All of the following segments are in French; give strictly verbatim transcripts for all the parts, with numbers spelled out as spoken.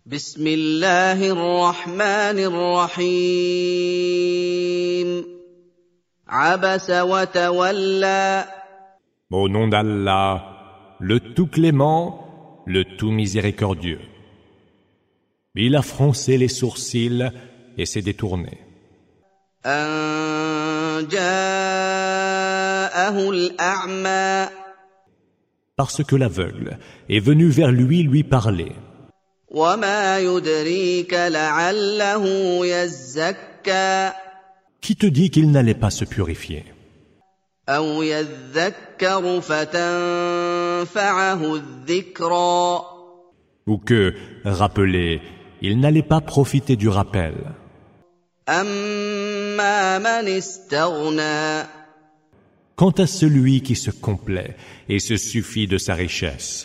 بسم الله الرحمن الرحيم عبس وتولى. Au nom d'Allah, le tout clément, le tout miséricordieux. Il a froncé les sourcils et s'est détourné. أن جاءه الأعمى. Parce que l'aveugle est venu vers lui lui parler. وما يدريك لعله يزكى. Qui te dit qu'il n'allait pas se purifier? أو يذكر فتنفعه الذكرى. Ou que, rappelé, il n'allait pas profiter du rappel. أما من استغنى. Quant à celui qui se complaît et se suffit de sa richesse,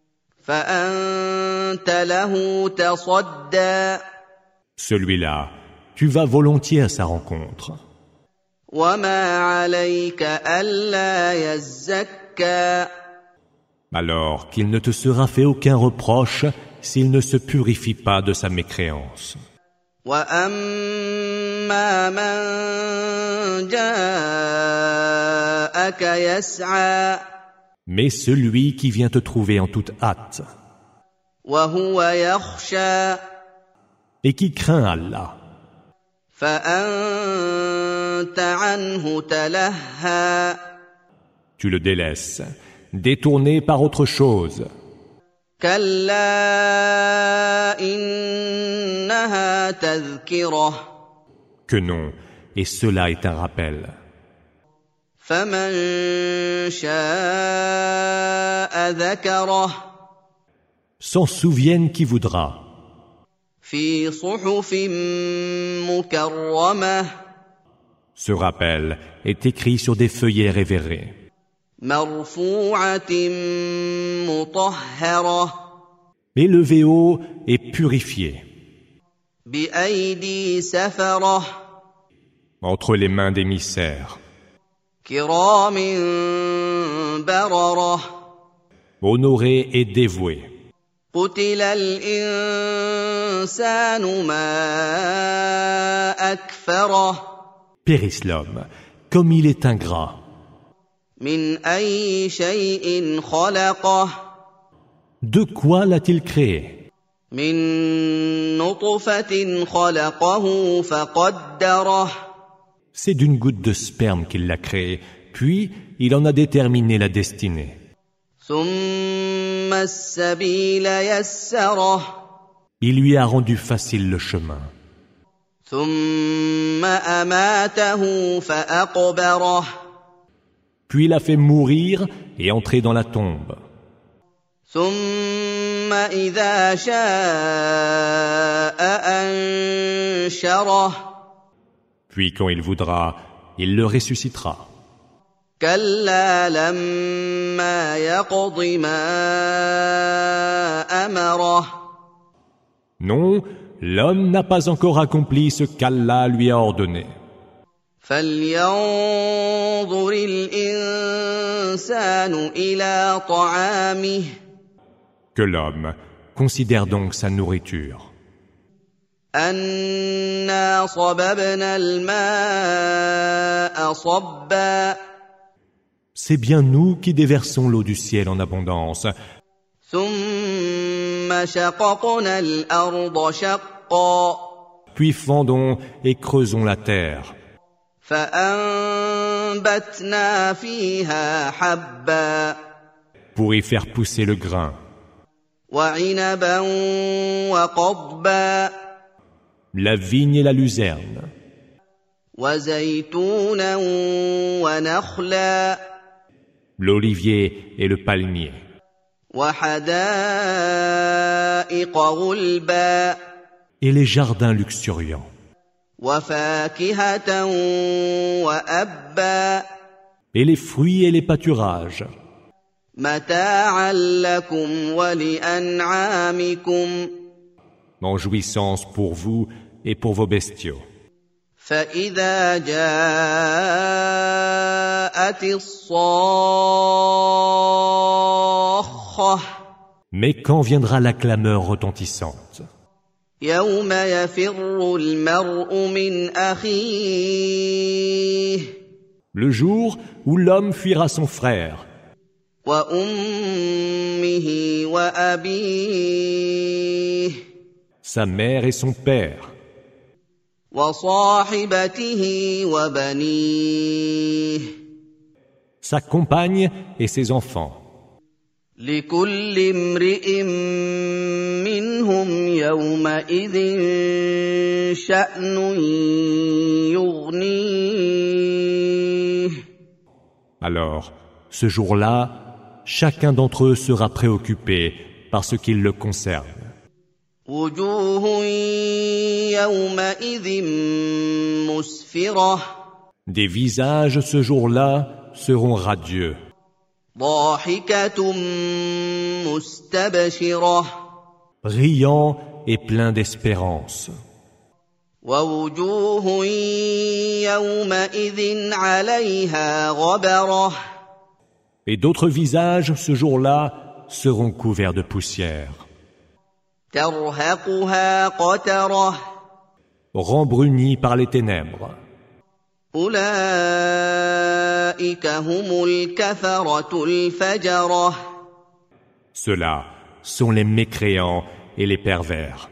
فأنت له تصدى. celui-là, tu vas volontiers à sa rencontre. وما عليك ألا يزكى. Alors qu'il ne te sera fait aucun reproche s'il ne se purifie pas de sa mécréance. وأما من جاءك يسعى. Mais celui qui vient te trouver en toute hâte وهو يخشى. et qui craint Allah, فأنت عنه تلهى. tu le délaisses, détourné par autre chose. كلا إنها تذكرة. Que non, et cela est un rappel. فمن شاء ذكره. S'en souvienne qui voudra. في صحف مكرمة. Ce rappel est écrit sur des feuillets révérés, مرفوعة مطهرة. élevé haut et purifié, بأيدي سفرة. entre les mains d'émissaires, كرام بررة. honoré et dévoué. قتل الإنسان ما أكفره. Périsse l'homme, comme il est ingrat. من أي شيء خلقه. De quoi l'a-t-il créé? من نطفة خلقه فقدره. C'est d'une goutte de sperme qu'il l'a créé, puis il en a déterminé la destinée. ثم السبيل يسره. Il lui a rendu facile le chemin. ثم أماته فأقبره. Puis il a fait mourir et entrer dans la tombe. ثم إذا شاء أنشره. Puis quand il voudra, il le ressuscitera. كلا لما يقض ما أمره. Non, l'homme n'a pas encore accompli ce qu'Allah lui a ordonné. فلينظر الإنسان إلى طعامه. Que l'homme considère donc sa nourriture. أنا صببنا الماء صبا. C'est bien nous qui déversons l'eau du ciel en abondance. ثم شققنا الأرض شقا. Puis fendons et creusons la terre. فأنبتنا فيها حبا. Pour y faire pousser le grain. وعنبا وقضبا. La vigne et la luzerne. وزيتونا ونخلا. L'olivier et le palmier. وحدائق غلبا. Et les jardins luxuriants. وفاكهة وأبا. Et les fruits et les pâturages. متاعا لكم ولأنعامكم. En jouissance pour vous et pour vos bestiaux. فإذا جاءت الصاخة. Mais quand viendra la clameur retentissante? يوم يفر المرء من أخيه Le jour où l'homme fuira son frère, وأمه وأبيه sa mère et son père, وصاحبته وبنيه sa compagne et ses enfants. لكل امرئ منهم يومئذ شأن يغنيه. Alors, ce jour-là, chacun d'entre eux sera préoccupé par ce qui le concerne. وجوه يومئذ مسفرة. Des visages ce jour-là seront radieux, ضاحكة مستبشرة. riants et pleins d'espérance. ووجوه يومئذ عليها غبرة. Et d'autres visages ce jour-là seront couverts de poussière, ترهقها قترة. rembrunis par les ténèbres. أولئك هم الكفرة الفجرة. Ceux-là sont les mécréants et les pervers.